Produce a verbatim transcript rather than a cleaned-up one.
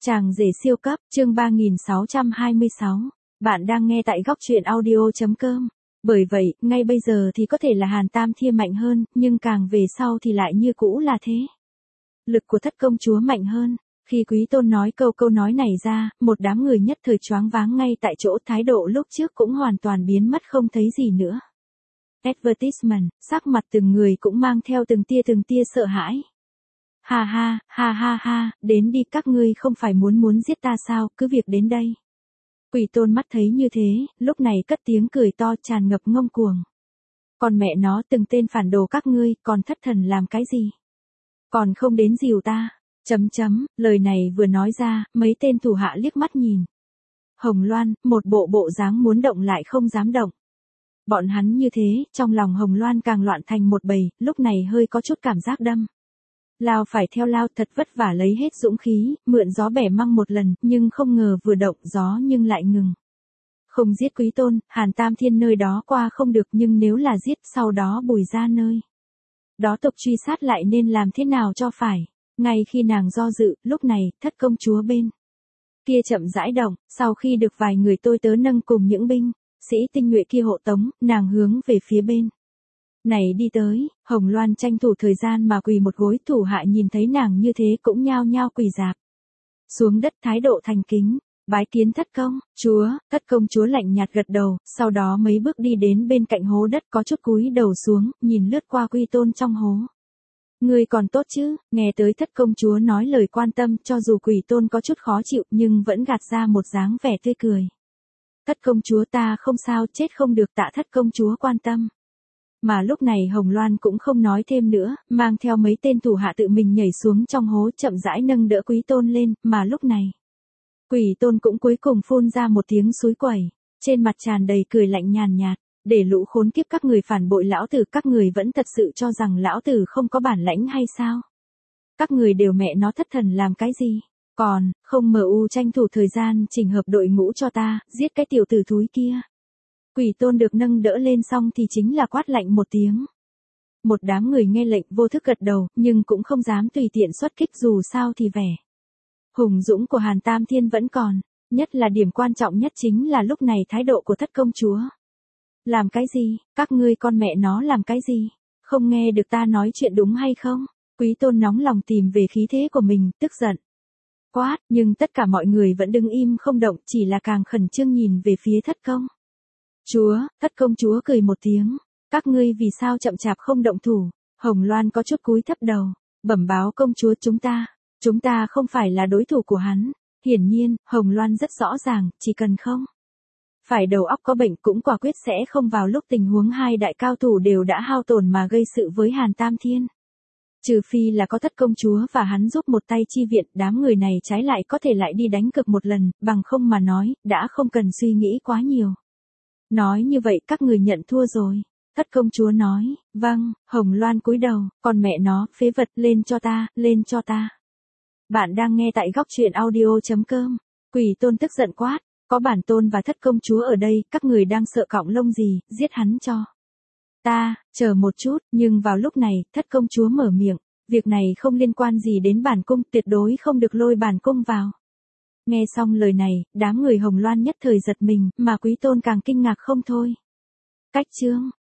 Chàng rể siêu cấp, chương ba nghìn sáu trăm hai mươi sáu. Bạn đang nghe tại góc truyện audio chấm com. Bởi vậy, ngay bây giờ thì có thể là Hàn Tam Thiên mạnh hơn, nhưng càng về sau thì lại như cũ là thế. Lực của thất công chúa mạnh hơn. Khi Quý Tôn nói câu câu nói này ra, một đám người nhất thời choáng váng ngay tại chỗ, thái độ lúc trước cũng hoàn toàn biến mất không thấy gì nữa. Advertisement, sắc mặt từng người cũng mang theo từng tia từng tia sợ hãi. Ha ha, ha ha ha, đến đi, các ngươi không phải muốn muốn giết ta sao, cứ việc đến đây. Quỷ Tôn mắt thấy như thế, lúc này cất tiếng cười to tràn ngập ngông cuồng. Còn mẹ nó, từng tên phản đồ các ngươi, còn thất thần làm cái gì? Còn không đến dìu ta, chấm chấm, lời này vừa nói ra, mấy tên thủ hạ liếc mắt nhìn. Hồng Loan, một bộ bộ dáng muốn động lại không dám động. Bọn hắn như thế, trong lòng Hồng Loan càng loạn thành một bầy, lúc này hơi có chút cảm giác đâm. Lao phải theo lao, thật vất vả lấy hết dũng khí, mượn gió bẻ măng một lần, nhưng không ngờ vừa động gió nhưng lại ngừng. Không giết Quý Tôn, Hàn Tam Thiên nơi đó qua không được, nhưng nếu là giết, sau đó Bùi ra nơi đó tục truy sát lại nên làm thế nào cho phải. Ngay khi nàng do dự, lúc này, thất công chúa bên kia chậm rãi động, sau khi được vài người tôi tớ nâng cùng những binh sĩ tinh nhuệ kia hộ tống, nàng hướng về phía bên này đi tới. Hồng Loan tranh thủ thời gian mà quỳ một gối, thủ hạ nhìn thấy nàng như thế cũng nhao nhao quỳ rạp xuống đất, thái độ thành kính, bái kiến thất công chúa. Thất công chúa lạnh nhạt gật đầu, sau đó mấy bước đi đến bên cạnh hố đất, có chút cúi đầu xuống, nhìn lướt qua Quý Tôn trong hố. Ngươi còn tốt chứ? Nghe tới thất công chúa nói lời quan tâm, cho dù Quý Tôn có chút khó chịu nhưng vẫn gạt ra một dáng vẻ tươi cười. Thất công chúa, ta không sao, chết không được, tạ thất công chúa quan tâm. Mà lúc này Hồng Loan cũng không nói thêm nữa, mang theo mấy tên thủ hạ tự mình nhảy xuống trong hố, chậm rãi nâng đỡ Quý Tôn lên, mà lúc này Quý Tôn cũng cuối cùng phun ra một tiếng suối quẩy, trên mặt tràn đầy cười lạnh nhàn nhạt, để lũ khốn kiếp các người phản bội lão tử, các người vẫn thật sự cho rằng lão tử không có bản lãnh hay sao? Các người đều mẹ nó thất thần làm cái gì? Còn, không mờ u tranh thủ thời gian chỉnh hợp đội ngũ cho ta, giết cái tiểu tử thúi kia. Quý Tôn được nâng đỡ lên xong thì chính là quát lạnh một tiếng. Một đám người nghe lệnh vô thức gật đầu, nhưng cũng không dám tùy tiện xuất kích, dù sao thì vẻ hùng dũng của Hàn Tam Thiên vẫn còn, nhất là điểm quan trọng nhất chính là lúc này thái độ của thất công chúa. Làm cái gì, các ngươi con mẹ nó làm cái gì, không nghe được ta nói chuyện đúng hay không? Quý Tôn nóng lòng tìm về khí thế của mình, tức giận quát, nhưng tất cả mọi người vẫn đứng im không động, chỉ là càng khẩn trương nhìn về phía thất công chúa. Thất công chúa cười một tiếng, các ngươi vì sao chậm chạp không động thủ? Hồng Loan có chút cúi thấp đầu, bẩm báo công chúa, chúng ta, chúng ta không phải là đối thủ của hắn. Hiển nhiên, Hồng Loan rất rõ ràng, chỉ cần không phải đầu óc có bệnh cũng quả quyết sẽ không vào lúc tình huống hai đại cao thủ đều đã hao tổn mà gây sự với Hàn Tam Thiên. Trừ phi là có thất công chúa và hắn giúp một tay chi viện, đám người này trái lại có thể lại đi đánh cược một lần, bằng không mà nói, đã không cần suy nghĩ quá nhiều. Nói như vậy các người nhận thua rồi. Thất công chúa nói, vâng. Hồng Loan cúi đầu, còn mẹ nó, phế vật, lên cho ta, lên cho ta. Bạn đang nghe tại góc truyện audio chấm com. Quý Tôn tức giận quát, có bản tôn và thất công chúa ở đây, các người đang sợ cọng lông gì, giết hắn cho ta. Chờ một chút, nhưng vào lúc này, thất công chúa mở miệng, việc này không liên quan gì đến bản cung, tuyệt đối không được lôi bản cung vào. Nghe xong lời này, đám người Hồng Loan nhất thời giật mình, mà Quý Tôn càng kinh ngạc không thôi. Cách chương